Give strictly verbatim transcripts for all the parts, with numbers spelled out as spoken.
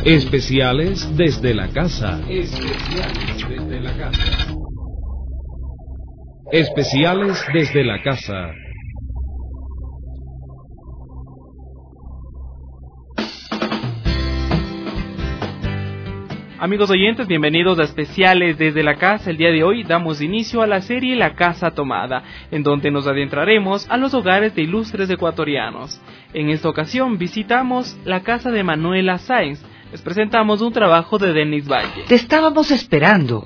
Especiales desde la casa. Especiales desde la casa. Especiales desde la casa. Amigos oyentes, bienvenidos a Especiales desde la Casa. El día de hoy damos inicio a la serie La Casa Tomada, en donde nos adentraremos a los hogares de ilustres ecuatorianos. En esta ocasión visitamos la casa de Manuela Sáenz. Les presentamos un trabajo de Denis Valle. Te estábamos esperando.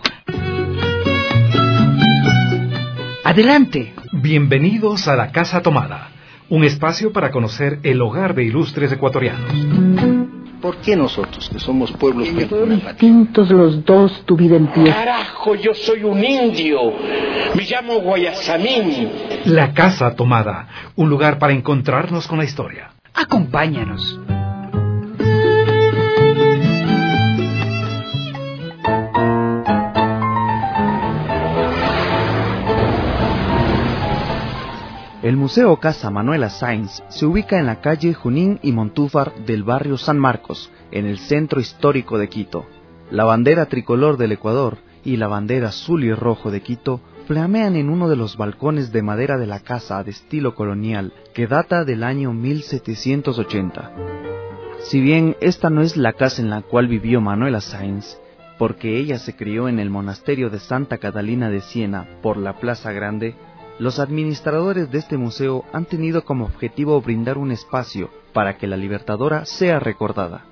Adelante. Bienvenidos a La Casa Tomada, un espacio para conocer el hogar de ilustres ecuatorianos. ¿Por qué nosotros, que somos pueblos distintos los dos, tu vida empieza? Carajo, yo soy un indio. Me llamo Guayasamín. La Casa Tomada, un lugar para encontrarnos con la historia. Acompáñanos. El Museo Casa Manuela Sáenz se ubica en la calle Junín y Montúfar del barrio San Marcos, en el centro histórico de Quito. La bandera tricolor del Ecuador y la bandera azul y rojo de Quito flamean en uno de los balcones de madera de la casa de estilo colonial que data del año mil setecientos ochenta. Si bien esta no es la casa en la cual vivió Manuela Sáenz, porque ella se crió en el monasterio de Santa Catalina de Siena por la Plaza Grande, los administradores de este museo han tenido como objetivo brindar un espacio para que la Libertadora sea recordada.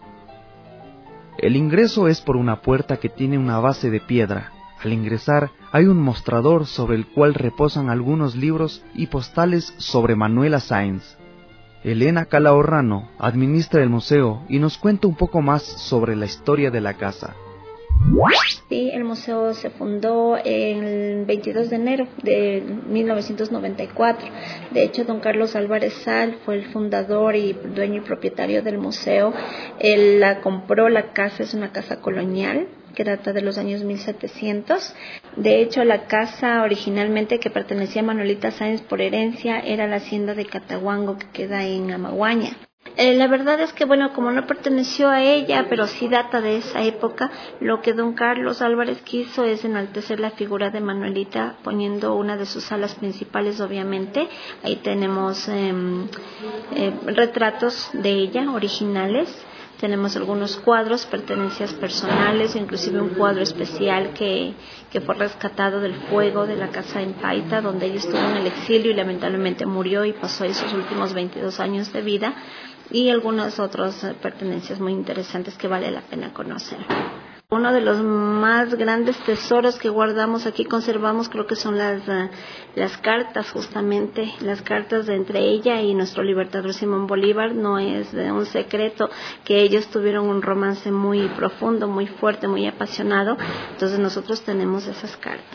El ingreso es por una puerta que tiene una base de piedra. Al ingresar hay un mostrador sobre el cual reposan algunos libros y postales sobre Manuela Sáenz. Elena Calahorrano administra el museo y nos cuenta un poco más sobre la historia de la casa. Sí, el museo se fundó el veintidós de enero de mil novecientos noventa y cuatro. De hecho, don Carlos Álvarez Sal fue el fundador y dueño y propietario del museo. Él la compró, la casa es una casa colonial que data de los años mil setecientos. De hecho, la casa originalmente que pertenecía a Manuelita Sáenz por herencia era la hacienda de Catahuango, que queda en Amaguaña. Eh, la verdad es que, bueno, como no perteneció a ella, pero sí data de esa época, lo que don Carlos Álvarez quiso es enaltecer la figura de Manuelita, poniendo una de sus salas principales, obviamente. Ahí tenemos eh, eh, retratos de ella, originales. Tenemos algunos cuadros, pertenencias personales, inclusive un cuadro especial que, que fue rescatado del fuego de la casa en Paita, donde ella estuvo en el exilio y lamentablemente murió y pasó ahí sus últimos veintidós años de vida, y algunas otras pertenencias muy interesantes que vale la pena conocer. Uno de los más grandes tesoros que guardamos aquí, conservamos, creo que son las, uh, las cartas, justamente, las cartas de entre ella y nuestro libertador Simón Bolívar. No es de un secreto que ellos tuvieron un romance muy profundo, muy fuerte, muy apasionado. Entonces nosotros tenemos esas cartas.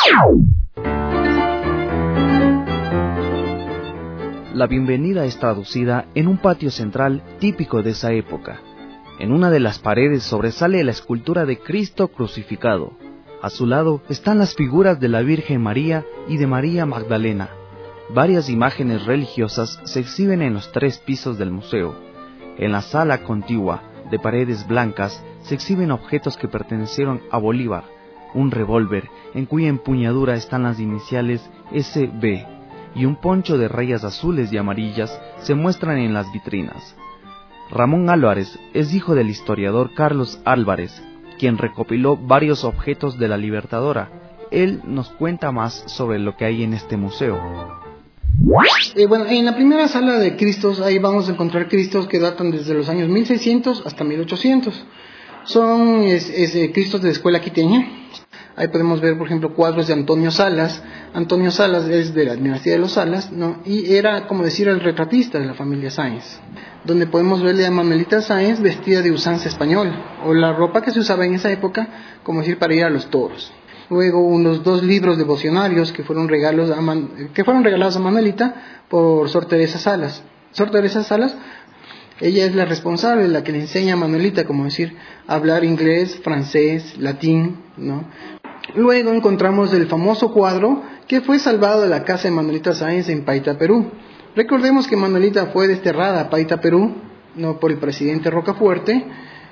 La bienvenida es traducida en un patio central típico de esa época. En una de las paredes sobresale la escultura de Cristo crucificado. A su lado están las figuras de la Virgen María y de María Magdalena. Varias imágenes religiosas se exhiben en los tres pisos del museo. En la sala contigua, de paredes blancas, se exhiben objetos que pertenecieron a Bolívar. Un revólver, en cuya empuñadura están las iniciales S B, y un poncho de rayas azules y amarillas se muestran en las vitrinas. Ramón Álvarez es hijo del historiador Carlos Álvarez, quien recopiló varios objetos de la Libertadora. Él nos cuenta más sobre lo que hay en este museo. Eh, bueno, en la primera sala de Cristos, ahí vamos a encontrar Cristos que datan desde los años mil seiscientos hasta mil ochocientos. Son es, es, eh, Cristos de la escuela quiteña. Ahí podemos ver, por ejemplo, cuadros de Antonio Salas. Antonio Salas es de la dinastía de los Salas, ¿no? Y era, como decir, el retratista de la familia Sáenz, donde podemos verle a Manuelita Sáenz vestida de usanza española, o la ropa que se usaba en esa época, como decir, para ir a los toros. Luego, unos dos libros devocionarios que fueron, regalos a Man- que fueron regalados a Manuelita por Sor Teresa Salas. Sor Teresa Salas, ella es la responsable, la que le enseña a Manuelita, como decir, a hablar inglés, francés, latín, ¿no? Luego encontramos el famoso cuadro que fue salvado de la casa de Manuelita Sáenz en Paita, Perú. Recordemos que Manuelita fue desterrada a Paita, Perú, no por el presidente Rocafuerte,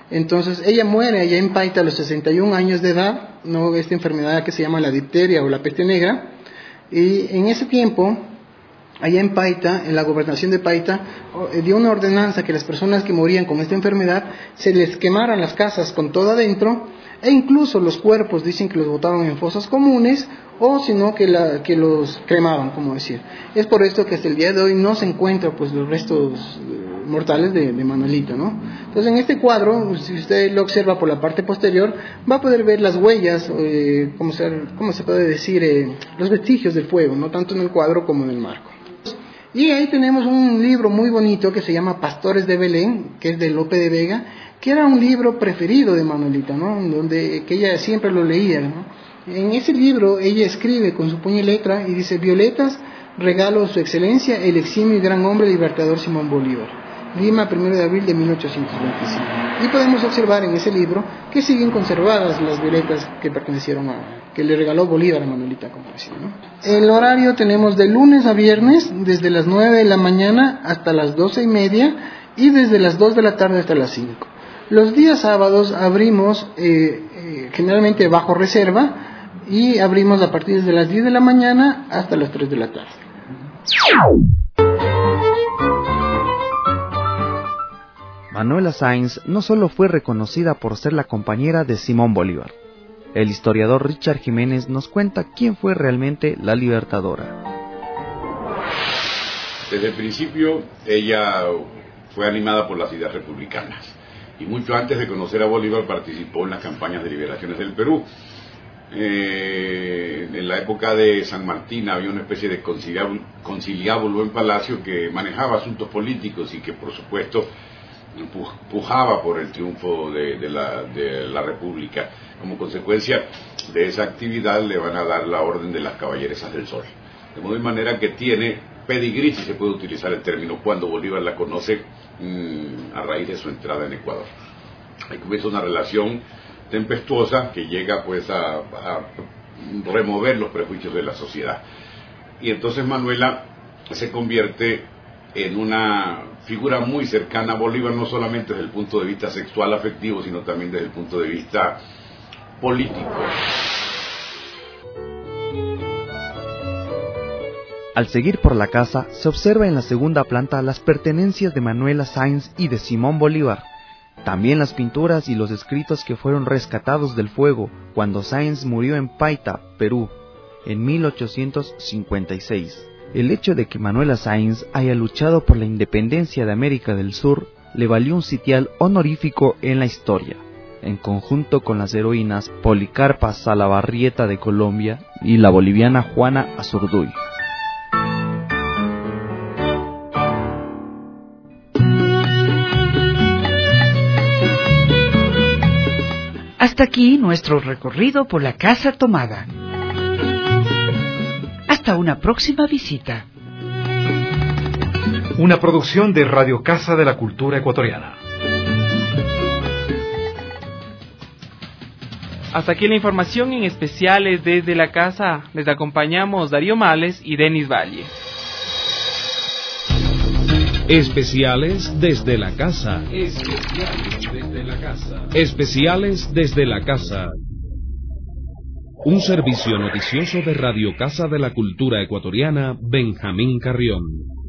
Entonces ella muere allá en Paita a los sesenta y un años de edad, ¿no? Esta enfermedad que se llama la difteria o la peste negra. Y en ese tiempo, allá en Paita, en la gobernación de Paita, dio una ordenanza que las personas que morían con esta enfermedad se les quemaran las casas con todo adentro, e incluso los cuerpos dicen que los botaban en fosas comunes, o si no que, la, que los cremaban, como decir. Es por esto que hasta el día de hoy no se encuentran pues los restos mortales de, de Manuelita, ¿no? Entonces en este cuadro, si usted lo observa por la parte posterior, va a poder ver las huellas, eh, como, se, como se puede decir, eh, los vestigios del fuego, no tanto en el cuadro como en el marco. Y ahí tenemos un libro muy bonito que se llama Pastores de Belén, que es de Lope de Vega, que era un libro preferido de Manuelita, ¿no? Donde, que ella siempre lo leía, ¿no? En ese libro ella escribe con su puño y letra y dice: Violetas, regalo de su excelencia, el eximio y gran hombre libertador Simón Bolívar. Lima, primero de abril de mil ochocientos veinticinco. Y podemos observar en ese libro que siguen conservadas las violetas que pertenecieron a, que le regaló Bolívar a Manuelita, como decía, ¿no? El horario tenemos de lunes a viernes, desde las nueve de la mañana hasta las doce y media, y desde las dos de la tarde hasta las cinco. Los días sábados abrimos eh, eh, generalmente bajo reserva, y abrimos a partir de las diez de la mañana hasta las tres de la tarde. Manuela Sáenz no solo fue reconocida por ser la compañera de Simón Bolívar. El historiador Richard Jiménez nos cuenta quién fue realmente la libertadora. Desde el principio ella fue animada por las ideas republicanas, y mucho antes de conocer a Bolívar participó en las campañas de liberaciones del Perú. Eh, en la época de San Martín había una especie de conciliábulo, conciliábulo en Palacio que manejaba asuntos políticos y que por supuesto pujaba por el triunfo de, de, la, de la República. Como consecuencia de esa actividad le van a dar la orden de las caballeresas del Sol, de modo y manera que tiene pedigrí, si se puede utilizar el término, cuando Bolívar la conoce mmm, a raíz de su entrada en Ecuador. Ahí comienza una relación tempestuosa que llega pues a, a remover los prejuicios de la sociedad, y entonces Manuela se convierte en una figura muy cercana a Bolívar, no solamente desde el punto de vista sexual afectivo, sino también desde el punto de vista político. Al seguir por la casa, se observa en la segunda planta las pertenencias de Manuela Sáenz y de Simón Bolívar. También las pinturas y los escritos que fueron rescatados del fuego cuando Sáenz murió en Paita, Perú, en mil ochocientos cincuenta y seis. El hecho de que Manuela Sáenz haya luchado por la independencia de América del Sur le valió un sitial honorífico en la historia, en conjunto con las heroínas Policarpa Salabarrieta de Colombia y la boliviana Juana Azurduy. Hasta aquí nuestro recorrido por la Casa Tomada. Hasta una próxima visita. Una producción de Radio Casa de la Cultura Ecuatoriana. Hasta aquí la información en especiales desde la casa. Les acompañamos Darío Males y Denis Valle. Especiales desde la casa. Especiales desde la casa. Especiales desde la casa. Un servicio noticioso de Radio Casa de la Cultura Ecuatoriana, Benjamín Carrión.